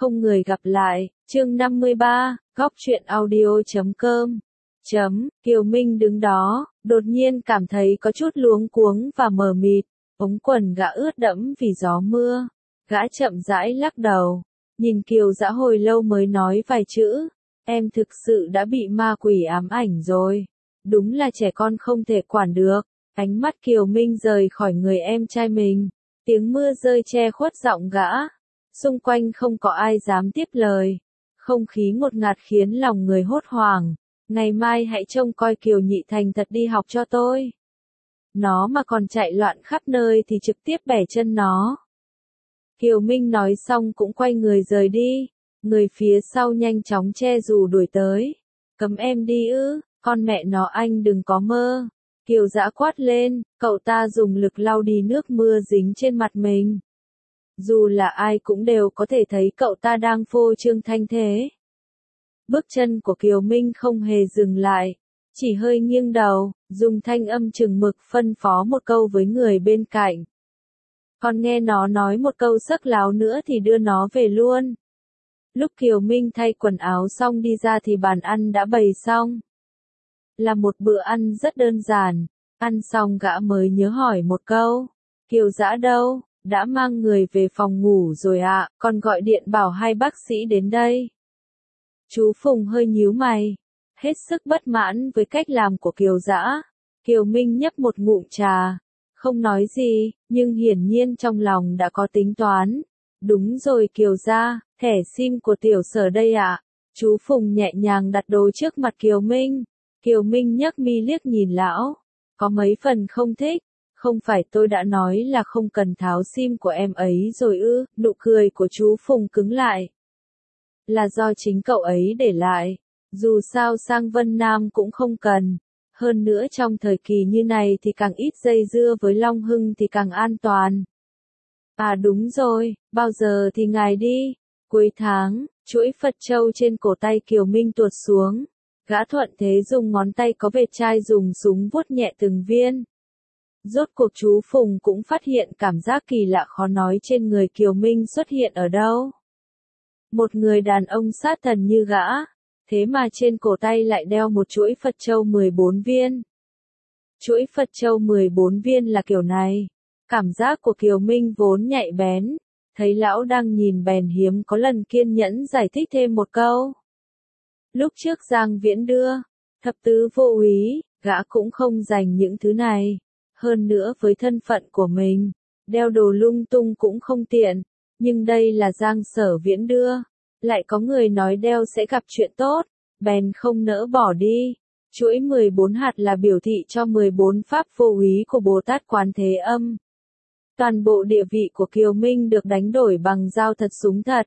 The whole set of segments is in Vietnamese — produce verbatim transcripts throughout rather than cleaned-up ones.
không người gặp lại, chương năm mươi ba, góc truyện audio chấm com. Chấm, Kiều Minh đứng đó, đột nhiên cảm thấy có chút luống cuống và mờ mịt, ống quần gã ướt đẫm vì gió mưa. Gã chậm rãi lắc đầu, nhìn Kiều Dã hồi lâu mới nói vài chữ, em thực sự đã bị ma quỷ ám ảnh rồi. Đúng là trẻ con không thể quản được. Ánh mắt Kiều Minh rời khỏi người em trai mình. Tiếng mưa rơi che khuất giọng gã. Xung quanh không có ai dám tiếp lời. Không khí ngột ngạt khiến lòng người hốt hoảng. Ngày mai hãy trông coi Kiều Nhị thành thật đi học cho tôi. Nó mà còn chạy loạn khắp nơi thì trực tiếp bẻ chân nó. Kiều Minh nói xong cũng quay người rời đi. Người phía sau nhanh chóng che dù đuổi tới. Cấm em đi ư, con mẹ nó anh đừng có mơ. Kiều Dã quát lên, cậu ta dùng lực lau đi nước mưa dính trên mặt mình. Dù là ai cũng đều có thể thấy cậu ta đang phô trương thanh thế. Bước chân của Kiều Minh không hề dừng lại, chỉ hơi nghiêng đầu, dùng thanh âm chừng mực phân phó một câu với người bên cạnh. Còn nghe nó nói một câu sắc láo nữa thì đưa nó về luôn. Lúc Kiều Minh thay quần áo xong đi ra thì bàn ăn đã bày xong. Là một bữa ăn rất đơn giản, ăn xong gã mới nhớ hỏi một câu. Kiều Dã đâu, đã mang người về phòng ngủ rồi ạ, à, còn gọi điện bảo hai bác sĩ đến đây. Chú Phùng hơi nhíu mày, hết sức bất mãn với cách làm của Kiều Dã. Kiều Minh nhấp một ngụm trà, không nói gì, nhưng hiển nhiên trong lòng đã có tính toán. Đúng rồi Kiều gia, thẻ sim của tiểu Sở đây ạ. À. Chú Phùng nhẹ nhàng đặt đồ trước mặt Kiều Minh. Kiều Minh nhấc mi liếc nhìn lão, có mấy phần không thích. Không phải tôi đã nói là không cần tháo sim của em ấy rồi ư? Nụ cười của chú Phùng cứng lại. Là do chính cậu ấy để lại. Dù sao sang Vân Nam cũng không cần. Hơn nữa trong thời kỳ như này thì càng ít dây dưa với Long Hưng thì càng an toàn. À đúng rồi, bao giờ thì ngài đi? Cuối tháng, chuỗi Phật châu trên cổ tay Kiều Minh tuột xuống. Gã thuận thế dùng ngón tay có vệt chai dùng súng vuốt nhẹ từng viên. Rốt cuộc chú Phùng cũng phát hiện cảm giác kỳ lạ khó nói trên người Kiều Minh xuất hiện ở đâu. Một người đàn ông sát thần như gã, thế mà trên cổ tay lại đeo một chuỗi Phật châu mười bốn viên. Chuỗi Phật châu mười bốn viên là kiểu này. Cảm giác của Kiều Minh vốn nhạy bén, thấy lão đang nhìn bèn hiếm có lần kiên nhẫn giải thích thêm một câu. Lúc trước Giang Viễn đưa, thập tứ vô úy, gã cũng không dành những thứ này. Hơn nữa với thân phận của mình, đeo đồ lung tung cũng không tiện. Nhưng đây là Giang Sở Viễn đưa, lại có người nói đeo sẽ gặp chuyện tốt, bèn không nỡ bỏ đi. Chuỗi mười bốn hạt là biểu thị cho mười bốn pháp vô úy của Bồ Tát Quán Thế Âm. Toàn bộ địa vị của Kiều Minh được đánh đổi bằng dao thật súng thật.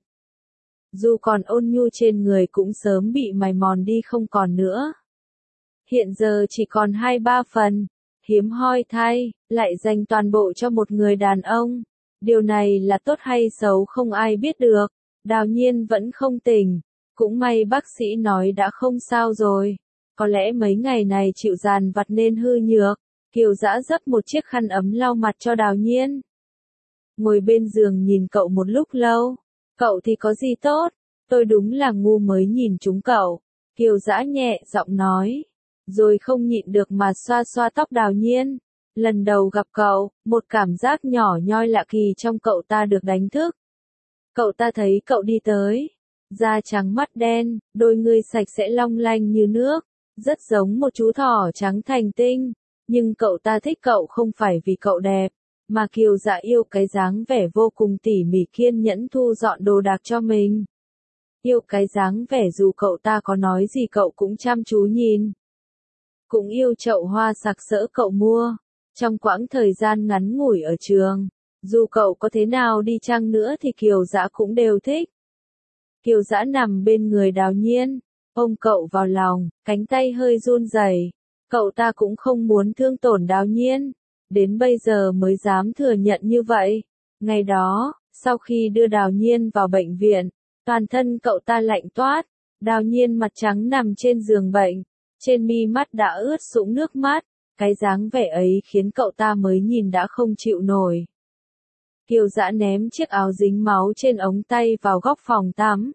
Dù còn ôn nhu trên người cũng sớm bị mài mòn đi không còn nữa. Hiện giờ chỉ còn hai ba phần, hiếm hoi thay, lại dành toàn bộ cho một người đàn ông. Điều này là tốt hay xấu không ai biết được. Đào Nhiên vẫn không tỉnh, cũng may bác sĩ nói đã không sao rồi. Có lẽ mấy ngày này chịu dàn vặt nên hư nhược. Kiều Dã dấp một chiếc khăn ấm lau mặt cho Đào Nhiên. Ngồi bên giường nhìn cậu một lúc lâu. Cậu thì có gì tốt, tôi đúng là ngu mới nhìn chúng cậu. Kiều Dã nhẹ giọng nói, rồi không nhịn được mà xoa xoa tóc Đào Nhiên. Lần đầu gặp cậu, một cảm giác nhỏ nhoi lạ kỳ trong cậu ta được đánh thức. Cậu ta thấy cậu đi tới, da trắng mắt đen, đôi ngươi sạch sẽ long lanh như nước, rất giống một chú thỏ trắng thành tinh. Nhưng cậu ta thích cậu không phải vì cậu đẹp, mà Kiều Dã yêu cái dáng vẻ vô cùng tỉ mỉ kiên nhẫn thu dọn đồ đạc cho mình. Yêu cái dáng vẻ dù cậu ta có nói gì cậu cũng chăm chú nhìn. Cũng yêu chậu hoa sặc sỡ cậu mua. Trong quãng thời gian ngắn ngủi ở trường, dù cậu có thế nào đi chăng nữa thì Kiều Dã cũng đều thích. Kiều Dã nằm bên người Đào Nhiên, ôm cậu vào lòng, cánh tay hơi run rẩy. Cậu ta cũng không muốn thương tổn Đào Nhiên, đến bây giờ mới dám thừa nhận như vậy. Ngày đó, sau khi đưa Đào Nhiên vào bệnh viện, toàn thân cậu ta lạnh toát. Đào Nhiên mặt trắng nằm trên giường bệnh, trên mi mắt đã ướt sũng nước mắt. Cái dáng vẻ ấy khiến cậu ta mới nhìn đã không chịu nổi. Kiều Dã ném chiếc áo dính máu trên ống tay vào góc phòng tắm.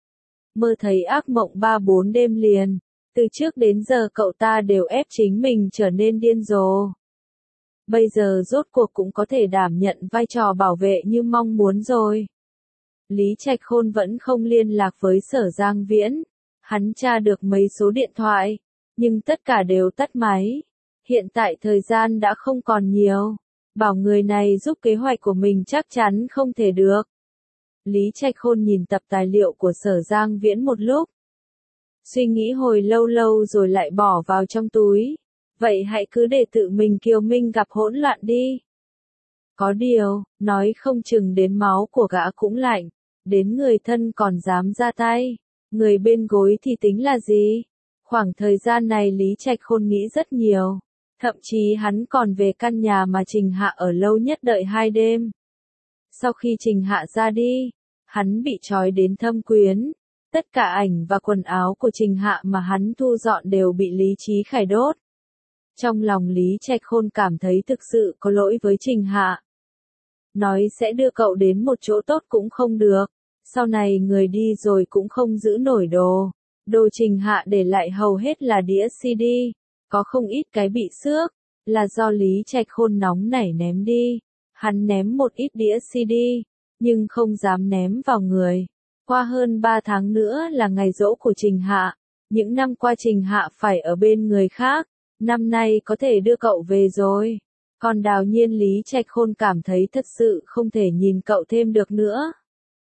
Mơ thấy ác mộng ba bốn đêm liền. Từ trước đến giờ cậu ta đều ép chính mình trở nên điên rồ. Bây giờ rốt cuộc cũng có thể đảm nhận vai trò bảo vệ như mong muốn rồi. Lý Trạch Khôn vẫn không liên lạc với Sở Giang Viễn. Hắn tra được mấy số điện thoại, nhưng tất cả đều tắt máy. Hiện tại thời gian đã không còn nhiều. Bảo người này giúp kế hoạch của mình chắc chắn không thể được. Lý Trạch Khôn nhìn tập tài liệu của Sở Giang Viễn một lúc. Suy nghĩ hồi lâu lâu rồi lại bỏ vào trong túi. Vậy hãy cứ để tự mình Kiều Minh gặp hỗn loạn đi. Có điều, nói không chừng đến máu của gã cũng lạnh. Đến người thân còn dám ra tay. Người bên gối thì tính là gì? Khoảng thời gian này Lý Trạch Khôn nghĩ rất nhiều. Thậm chí hắn còn về căn nhà mà Trình Hạ ở lâu nhất đợi hai đêm. Sau khi Trình Hạ ra đi, hắn bị trói đến Thâm Quyến. Tất cả ảnh và quần áo của Trình Hạ mà hắn thu dọn đều bị Lý Chí Khải đốt. Trong lòng Lý Trạch Khôn cảm thấy thực sự có lỗi với Trình Hạ. Nói sẽ đưa cậu đến một chỗ tốt cũng không được. Sau này người đi rồi cũng không giữ nổi đồ. Đồ Trình Hạ để lại hầu hết là đĩa xê đê. Có không ít cái bị xước. Là do Lý Trạch Khôn nóng nảy ném đi. Hắn ném một ít đĩa xê đê. Nhưng không dám ném vào người. Qua hơn ba tháng nữa là ngày giỗ của Trình Hạ. Những năm qua Trình Hạ phải ở bên người khác. Năm nay có thể đưa cậu về rồi. Còn Đào Nhiên Lý Trạch Khôn cảm thấy thật sự không thể nhìn cậu thêm được nữa.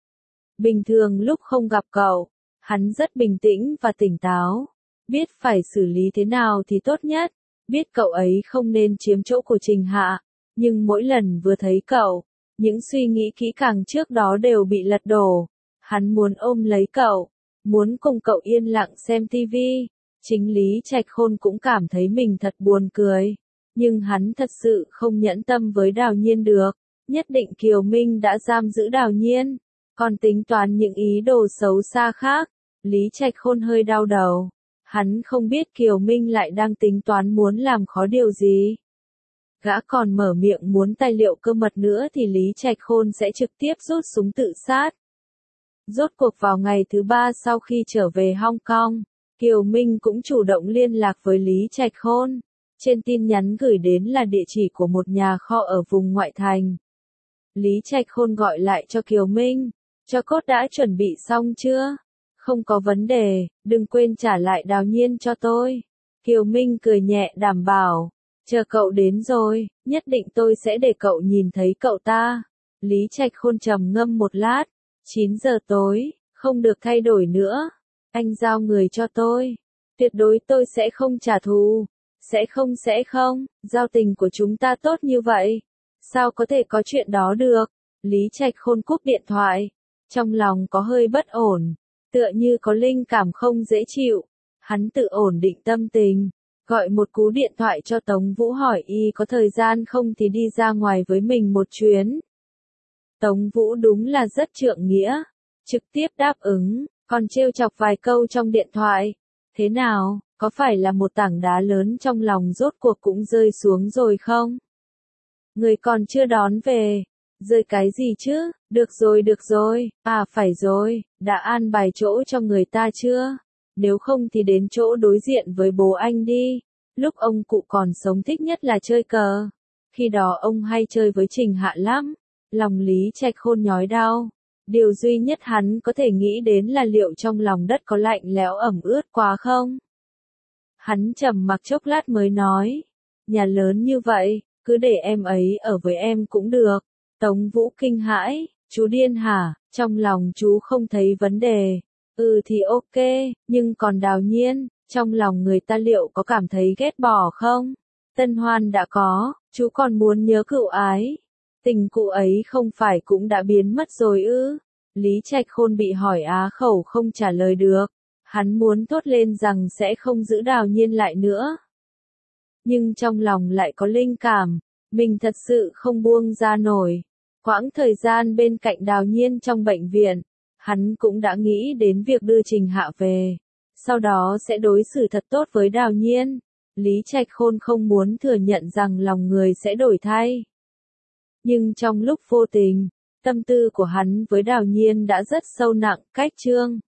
Bình thường lúc không gặp cậu, hắn rất bình tĩnh và tỉnh táo. Biết phải xử lý thế nào thì tốt nhất. Biết cậu ấy không nên chiếm chỗ của Trình Hạ. Nhưng mỗi lần vừa thấy cậu, những suy nghĩ kỹ càng trước đó đều bị lật đổ. Hắn muốn ôm lấy cậu, muốn cùng cậu yên lặng xem tivi. Chính Lý Trạch Khôn cũng cảm thấy mình thật buồn cười. Nhưng hắn thật sự không nhẫn tâm với Đào Nhiên được. Nhất định Kiều Minh đã giam giữ Đào Nhiên. Còn tính toán những ý đồ xấu xa khác. Lý Trạch Khôn hơi đau đầu. Hắn không biết Kiều Minh lại đang tính toán muốn làm khó điều gì. Gã còn mở miệng muốn tài liệu cơ mật nữa thì Lý Trạch Khôn sẽ trực tiếp rút súng tự sát. Rốt cuộc vào ngày thứ ba sau khi trở về Hong Kong, Kiều Minh cũng chủ động liên lạc với Lý Trạch Khôn. Trên tin nhắn gửi đến là địa chỉ của một nhà kho ở vùng ngoại thành. Lý Trạch Khôn gọi lại cho Kiều Minh. Cho cốt đã chuẩn bị xong chưa? Không có vấn đề, đừng quên trả lại Đào Nhiên cho tôi. Kiều Minh cười nhẹ đảm bảo. Chờ cậu đến rồi, nhất định tôi sẽ để cậu nhìn thấy cậu ta. Lý Trạch Khôn trầm ngâm một lát. chín giờ tối, không được thay đổi nữa. Anh giao người cho tôi. Tuyệt đối tôi sẽ không trả thù. Sẽ không sẽ không, giao tình của chúng ta tốt như vậy. Sao có thể có chuyện đó được? Lý Trạch Khôn cúp điện thoại. Trong lòng có hơi bất ổn. Tựa như có linh cảm không dễ chịu. Hắn tự ổn định tâm tình. Gọi một cú điện thoại cho Tống Vũ hỏi y có thời gian không thì đi ra ngoài với mình một chuyến. Tống Vũ đúng là rất trượng nghĩa. Trực tiếp đáp ứng, còn trêu chọc vài câu trong điện thoại. Thế nào, có phải là một tảng đá lớn trong lòng rốt cuộc cũng rơi xuống rồi không? Người còn chưa đón về. Rơi cái gì chứ? Được rồi được rồi, à phải rồi, đã an bài chỗ cho người ta chưa? Nếu không thì đến chỗ đối diện với bố anh đi. Lúc ông cụ còn sống thích nhất là chơi cờ. Khi đó ông hay chơi với Trình Hạ lắm. Lòng Lý Trạch Khôn nhói đau. Điều duy nhất hắn có thể nghĩ đến là liệu trong lòng đất có lạnh lẽo ẩm ướt quá không? Hắn trầm mặc chốc lát mới nói. Nhà lớn như vậy, cứ để em ấy ở với em cũng được. Tống Vũ kinh hãi. Chú điên hả? Trong lòng chú không thấy vấn đề. Ừ thì ok, nhưng còn Đào Nhiên, trong lòng người ta liệu có cảm thấy ghét bỏ không? Tân hoan đã có, chú còn muốn nhớ cựu ái. Tình cụ ấy không phải cũng đã biến mất rồi ư? Lý Trạch Khôn bị hỏi á khẩu không trả lời được. Hắn muốn thốt lên rằng sẽ không giữ Đào Nhiên lại nữa. Nhưng trong lòng lại có linh cảm, mình thật sự không buông ra nổi. Quãng thời gian bên cạnh Đào Nhiên trong bệnh viện, hắn cũng đã nghĩ đến việc đưa Trình Hạ về. Sau đó sẽ đối xử thật tốt với Đào Nhiên. Lý Trạch Khôn không muốn thừa nhận rằng lòng người sẽ đổi thay. nhưng trong lúc vô tình, tâm tư của hắn với Đào Nhiên đã rất sâu nặng, cách Trương